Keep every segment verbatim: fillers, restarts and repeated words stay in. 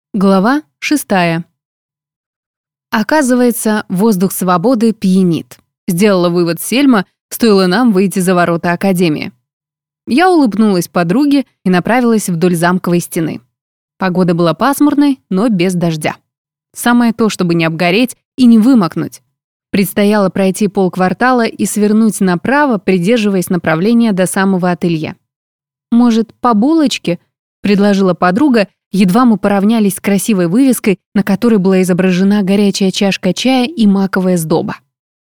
Глава шестая. Оказывается, воздух свободы пьянит. Сделала вывод Сельма, стоило нам выйти за ворота Академии. Я улыбнулась подруге и направилась вдоль замковой стены. Погода была пасмурной, но без дождя. Самое то, чтобы не обгореть и не вымокнуть. Предстояло пройти полквартала и свернуть направо, придерживаясь направления до самого ателье. «Может, по булочке?» — предложила подруга, едва мы поравнялись с красивой вывеской, на которой была изображена горячая чашка чая и маковая сдоба.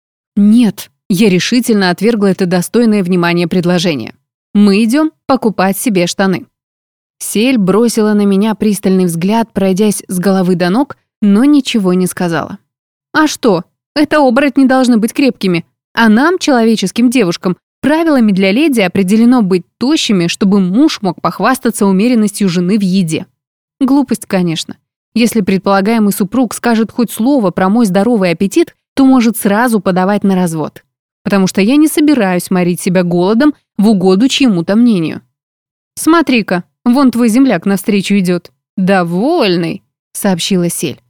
«Нет», — я решительно отвергла это достойное внимания предложение. «Мы идем покупать себе штаны». Сель бросила на меня пристальный взгляд, пройдясь с головы до ног, но ничего не сказала. «А что? Это оборотни должны быть крепкими, а нам, человеческим девушкам, правилами для леди определено быть тощими, чтобы муж мог похвастаться умеренностью жены в еде». Глупость, конечно. Если предполагаемый супруг скажет хоть слово про мой здоровый аппетит, то может сразу подавать на развод. Потому что я не собираюсь морить себя голодом в угоду чьему-то мнению. «Смотри-ка, вон твой земляк навстречу идет. Довольный», — сообщила Сель.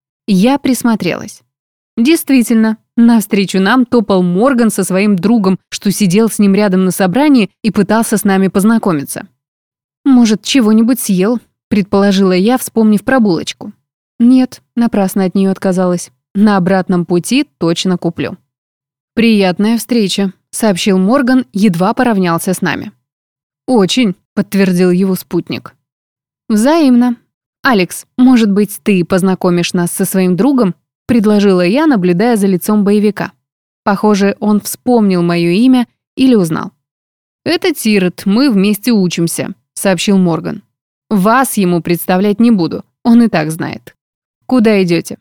Я присмотрелась. Действительно, навстречу нам топал Морган со своим другом, что сидел с ним рядом на собрании и пытался с нами познакомиться. «Может, чего-нибудь съел?» — предположила я, вспомнив про булочку. «Нет», — напрасно от нее отказалась. «На обратном пути точно куплю». «Приятная встреча», — сообщил Морган, едва поравнялся с нами. «Очень», — подтвердил его спутник. «Взаимно. Алекс, может быть, ты познакомишь нас со своим другом?» — предложила я, наблюдая за лицом боевика. Похоже, он вспомнил мое имя или узнал. «Это Тирет, мы вместе учимся», — сообщил Морган. «Вас ему представлять не буду, он и так знает. Куда идете?»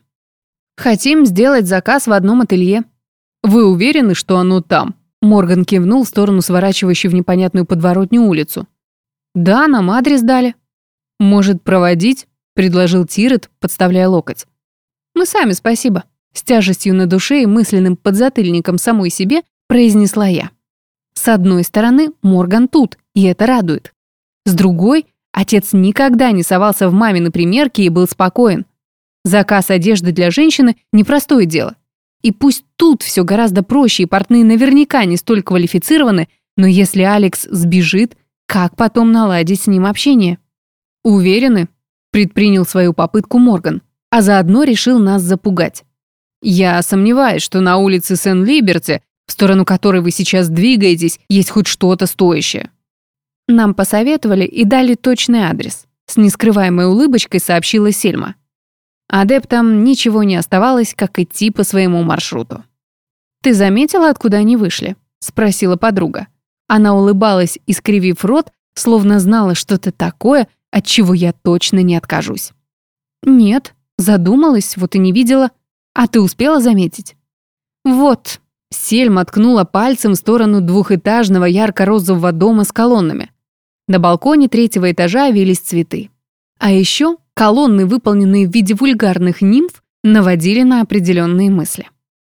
«Хотим сделать заказ в одном ателье». «Вы уверены, что оно там?» Морган кивнул в сторону сворачивающей в непонятную подворотню улицу. «Да, нам адрес дали». «Может, проводить?» — предложил Тирет, подставляя локоть. «Мы сами, спасибо», — с тяжестью на душе и мысленным подзатыльником самой себе произнесла я. С одной стороны, Морган тут, и это радует. С другой, отец никогда не совался в мамины примерки и был спокоен. Заказ одежды для женщины — непростое дело. И пусть тут все гораздо проще, и портные наверняка не столь квалифицированы, но если Алекс сбежит, как потом наладить с ним общение? «Уверены?» — предпринял свою попытку Морган, а заодно решил нас запугать. «Я сомневаюсь, что на улице Сен-Либерти, в сторону которой вы сейчас двигаетесь, есть хоть что-то стоящее». Нам посоветовали и дали точный адрес. С нескрываемой улыбочкой сообщила Сельма. Адептам ничего не оставалось, как идти по своему маршруту. «Ты заметила, откуда они вышли?» — спросила подруга. Она улыбалась, искривив рот, словно знала что-то такое, от чего я точно не откажусь. «Нет, задумалась, вот и не видела. А ты успела заметить?» «Вот». Сельма ткнула пальцем в сторону двухэтажного ярко-розового дома с колоннами. На балконе третьего этажа вились цветы. А еще колонны, выполненные в виде вульгарных нимф, наводили на определенные мысли.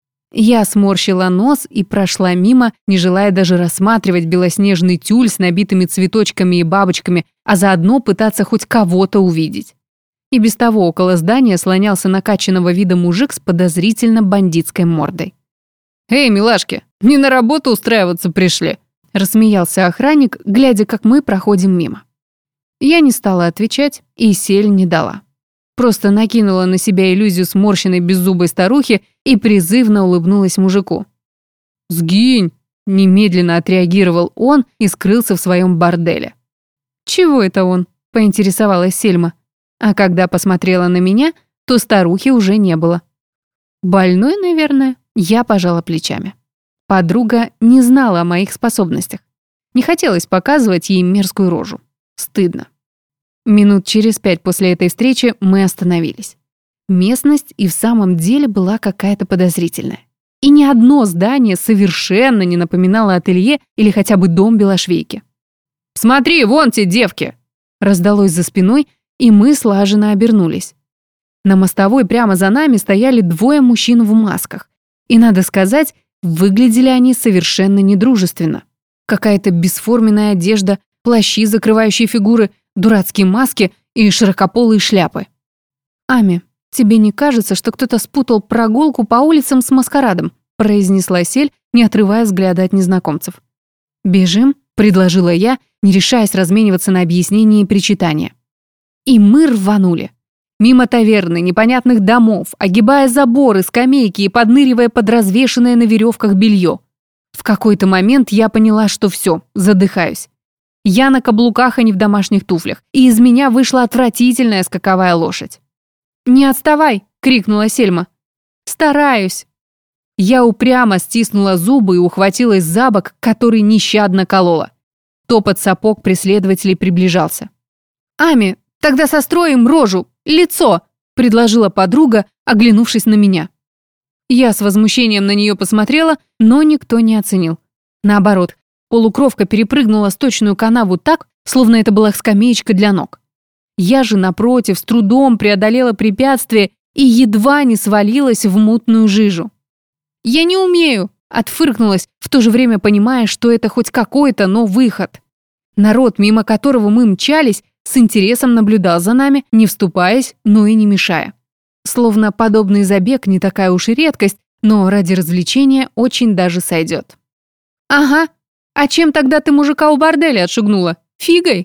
Я сморщила нос и прошла мимо, не желая даже рассматривать белоснежный тюль с набитыми цветочками и бабочками, а заодно пытаться хоть кого-то увидеть. И без того около здания слонялся накачанного вида мужик с подозрительно бандитской мордой. «Эй, милашки, не на работу устраиваться пришли?» — рассмеялся охранник, глядя, как мы проходим мимо. Я не стала отвечать, и Сель не дала. Просто накинула на себя иллюзию сморщенной беззубой старухи и призывно улыбнулась мужику. «Сгинь!» — немедленно отреагировал он и скрылся в своем борделе. «Чего это он?» — поинтересовалась Сельма. А когда посмотрела на меня, то старухи уже не было. «Больной, наверное?» Я пожала плечами. Подруга не знала о моих способностях. Не хотелось показывать ей мерзкую рожу. Стыдно. Минут через пять после этой встречи мы остановились. Местность и в самом деле была какая-то подозрительная. И ни одно здание совершенно не напоминало ателье или хотя бы дом Белошвейки. «Смотри, вон те девки!» Раздалось за спиной, и мы слаженно обернулись. На мостовой прямо за нами стояли двое мужчин в масках. И, надо сказать, выглядели они совершенно недружественно. Какая-то бесформенная одежда, плащи, закрывающие фигуры, дурацкие маски и широкополые шляпы. «Ами, тебе не кажется, что кто-то спутал прогулку по улицам с маскарадом?» произнесла Сель, не отрывая взгляда от незнакомцев. «Бежим?» — предложила я, не решаясь размениваться на объяснение и причитания. И мы рванули. Мимо таверны, непонятных домов, огибая заборы, скамейки и подныривая под развешанное на веревках белье. В какой-то момент я поняла, что все, задыхаюсь. Я на каблуках, а не в домашних туфлях, и из меня вышла отвратительная скаковая лошадь. «Не отставай!» — крикнула Сельма. «Стараюсь!» Я упрямо стиснула зубы и ухватилась за бок, который нещадно колола. Топот сапог преследователей приближался. «Ами, тогда состроим рожу, лицо!» — предложила подруга, оглянувшись на меня. Я с возмущением на нее посмотрела, но никто не оценил. Наоборот, полукровка перепрыгнула сточную канаву так, словно это была скамеечка для ног. Я же, напротив, с трудом преодолела препятствие и едва не свалилась в мутную жижу. «Я не умею!» — отфыркнулась, в то же время понимая, что это хоть какой-то, но выход. Народ, мимо которого мы мчались, с интересом наблюдал за нами, не вступаясь, но и не мешая. Словно подобный забег не такая уж и редкость, но ради развлечения очень даже сойдет. «Ага, а чем тогда ты мужика у борделя отшугнула? Фигой?»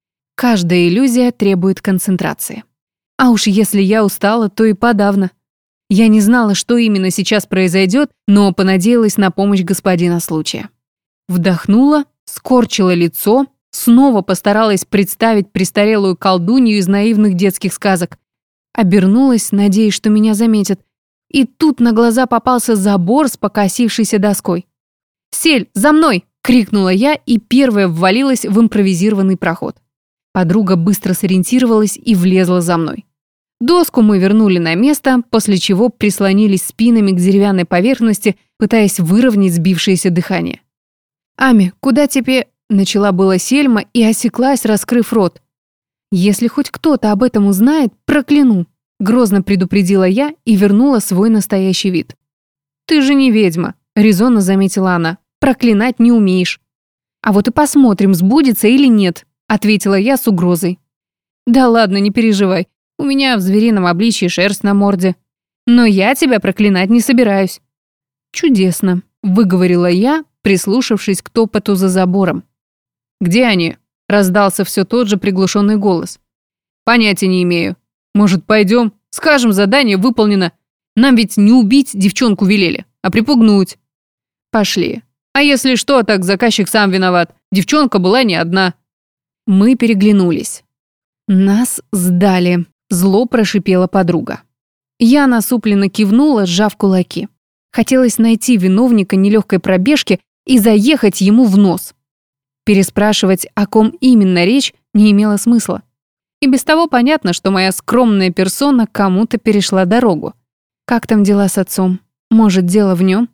Каждая иллюзия требует концентрации. А уж если я устала, то и подавно. Я не знала, что именно сейчас произойдет, но понадеялась на помощь господина случая. Вдохнула, скорчила лицо, снова постаралась представить престарелую колдунью из наивных детских сказок. Обернулась, надеясь, что меня заметят. И тут на глаза попался забор с покосившейся доской. «Сель, за мной!» — крикнула я и первая ввалилась в импровизированный проход. Подруга быстро сориентировалась и влезла за мной. Доску мы вернули на место, после чего прислонились спинами к деревянной поверхности, пытаясь выровнять сбившееся дыхание. «Ами, куда тебе...» — начала была Сельма и осеклась, раскрыв рот. «Если хоть кто-то об этом узнает, прокляну», — грозно предупредила я и вернула свой настоящий вид. «Ты же не ведьма», — резонно заметила она. «Проклинать не умеешь». «А вот и посмотрим, сбудется или нет», — ответила я с угрозой. «Да ладно, не переживай. У меня в зверином обличье шерсть на морде. Но я тебя проклинать не собираюсь». «Чудесно», — выговорила я, прислушавшись к топоту за забором. «Где они?» — раздался все тот же приглушенный голос. «Понятия не имею. Может, пойдем? Скажем, задание выполнено. Нам ведь не убить девчонку велели, а припугнуть». «Пошли. А если что, так заказчик сам виноват. Девчонка была не одна». Мы переглянулись. «Нас сдали», — зло прошипела подруга. Я насупленно кивнула, сжав кулаки. Хотелось найти виновника нелегкой пробежки и заехать ему в нос. Переспрашивать, о ком именно речь, не имело смысла. И без того понятно, что моя скромная персона кому-то перешла дорогу. Как там дела с отцом? Может, дело в нем?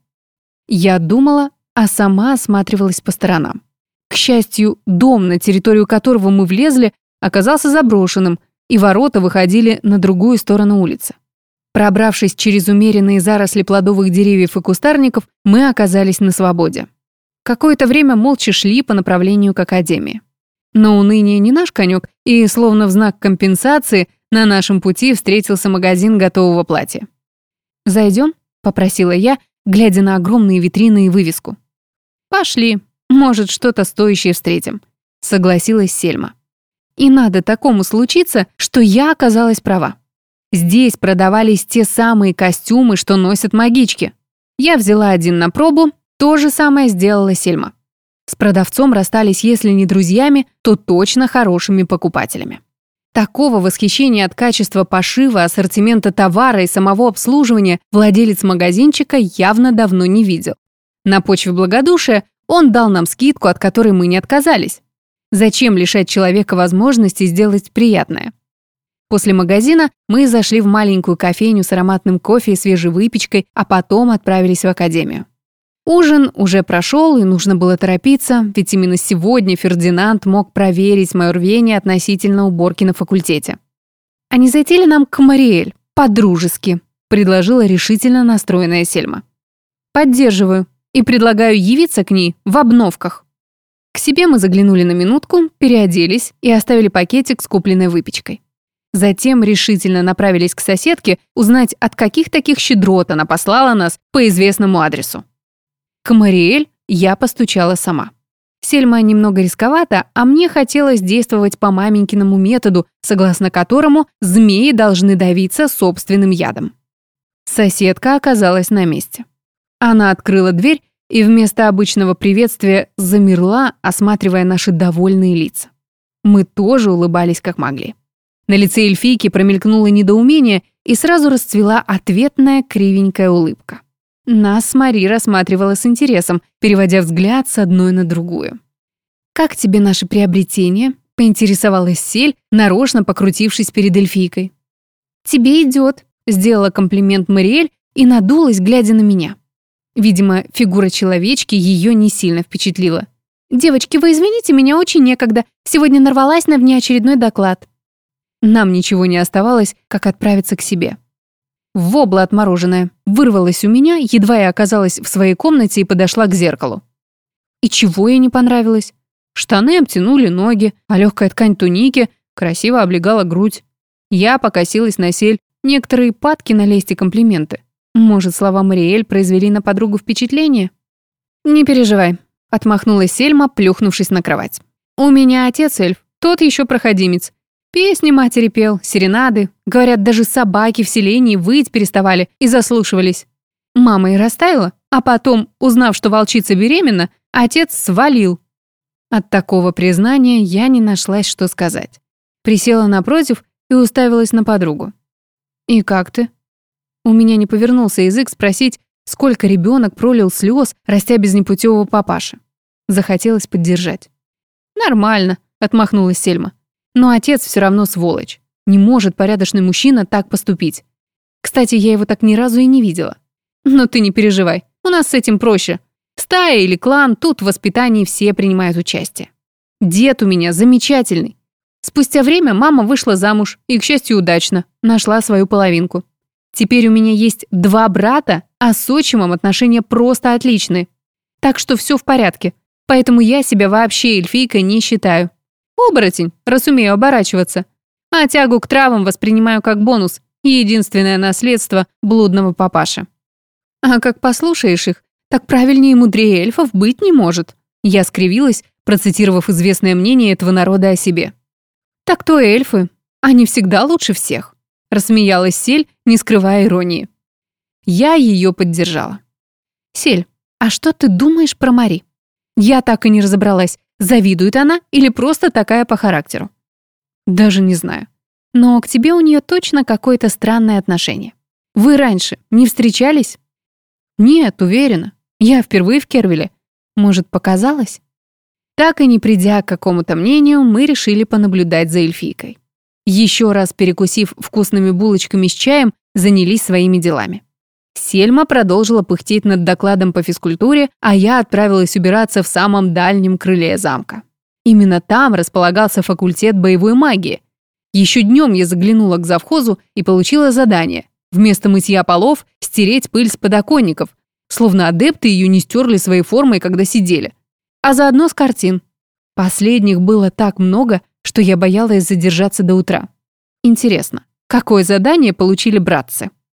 Я думала, а сама осматривалась по сторонам. К счастью, дом, на территорию которого мы влезли, оказался заброшенным, и ворота выходили на другую сторону улицы. Пробравшись через умеренные заросли плодовых деревьев и кустарников, мы оказались на свободе. Какое-то время молча шли по направлению к академии. Но уныние не наш конек, и, словно в знак компенсации, на нашем пути встретился магазин готового платья. «Зайдем?» — попросила я, глядя на огромные витрины и вывеску. «Пошли, может, что-то стоящее встретим», — согласилась Сельма. И надо такому случиться, что я оказалась права. Здесь продавались те самые костюмы, что носят магички. Я взяла один на пробу, то же самое сделала Сельма. С продавцом расстались, если не друзьями, то точно хорошими покупателями. Такого восхищения от качества пошива, ассортимента товара и самого обслуживания владелец магазинчика явно давно не видел. На почве благодушия он дал нам скидку, от которой мы не отказались. Зачем лишать человека возможности сделать приятное? После магазина мы зашли в маленькую кофейню с ароматным кофе и свежей выпечкой, а потом отправились в академию. Ужин уже прошел, и нужно было торопиться, ведь именно сегодня Фердинанд мог проверить мое рвение относительно уборки на факультете. «А не зайти ли нам к Мариэль? По-дружески», — предложила решительно настроенная Сельма. «Поддерживаю и предлагаю явиться к ней в обновках». К себе мы заглянули на минутку, переоделись и оставили пакетик с купленной выпечкой. Затем решительно направились к соседке узнать, от каких таких щедрот она послала нас по известному адресу. К Мариэль я постучала сама. Сельма немного рисковата, а мне хотелось действовать по маменькиному методу, согласно которому змеи должны давиться собственным ядом. Соседка оказалась на месте. Она открыла дверь и вместо обычного приветствия замерла, осматривая наши довольные лица. Мы тоже улыбались как могли. На лице эльфийки промелькнуло недоумение и сразу расцвела ответная кривенькая улыбка. Нас с Мари рассматривала с интересом, переводя взгляд с одной на другую. «Как тебе наше приобретение?» — поинтересовалась Сель, нарочно покрутившись перед эльфийкой. «Тебе идет», — сделала комплимент Мариэль и надулась, глядя на меня. Видимо, фигура человечки ее не сильно впечатлила. «Девочки, вы извините, меня очень некогда. Сегодня нарвалась на внеочередной доклад». Нам ничего не оставалось, как отправиться к себе. Вобла отмороженная вырвалась у меня, едва я оказалась в своей комнате и подошла к зеркалу. И чего ей не понравилось? Штаны обтянули ноги, а легкая ткань туники красиво облегала грудь. Я покосилась на Сель, некоторые падки на лесть и комплименты. Может, слова Мариэль произвели на подругу впечатление? «Не переживай», — отмахнулась Сельма, плюхнувшись на кровать. «У меня отец эльф, тот еще проходимец. Песни матери пел, серенады. Говорят, даже собаки в селении выть переставали и заслушивались. Мама и растаяла, а потом, узнав, что волчица беременна, отец свалил». От такого признания я не нашлась, что сказать. Присела напротив и уставилась на подругу. «И как ты?» У меня не повернулся язык спросить, сколько ребенок пролил слез, растя без непутевого папаши. Захотелось поддержать. «Нормально», — отмахнулась Сельма. «Но отец все равно сволочь. Не может порядочный мужчина так поступить. Кстати, я его так ни разу и не видела. Но ты не переживай, у нас с этим проще. Стая или клан, тут в воспитании все принимают участие. Дед у меня замечательный. Спустя время мама вышла замуж и, к счастью, удачно, нашла свою половинку. Теперь у меня есть два брата, а с отчимом отношения просто отличные. Так что все в порядке, поэтому я себя вообще эльфийкой не считаю. Оборотень, раз умею оборачиваться. А тягу к травам воспринимаю как бонус и единственное наследство блудного папаши. А как послушаешь их, так правильнее и мудрее эльфов быть не может. Я скривилась, процитировав известное мнение этого народа о себе. Так то эльфы, они всегда лучше всех. Рассмеялась Сель, не скрывая иронии. Я ее поддержала. «Сель, а что ты думаешь про Мари?» Я так и не разобралась, завидует она или просто такая по характеру. Даже не знаю. Но к тебе у нее точно какое-то странное отношение. Вы раньше не встречались? Нет, уверена. Я впервые в Кервиле. Может, показалось? Так и не придя к какому-то мнению, мы решили понаблюдать за эльфийкой. Еще раз перекусив вкусными булочками с чаем, занялись своими делами. Сельма продолжила пыхтеть над докладом по физкультуре, а я отправилась убираться в самом дальнем крыле замка. Именно там располагался факультет боевой магии. Еще днем я заглянула к завхозу и получила задание вместо мытья полов стереть пыль с подоконников, словно адепты ее не стерли своей формой, когда сидели. А заодно с картин. Последних было так много, что я боялась задержаться до утра. Интересно, какое задание получили братцы?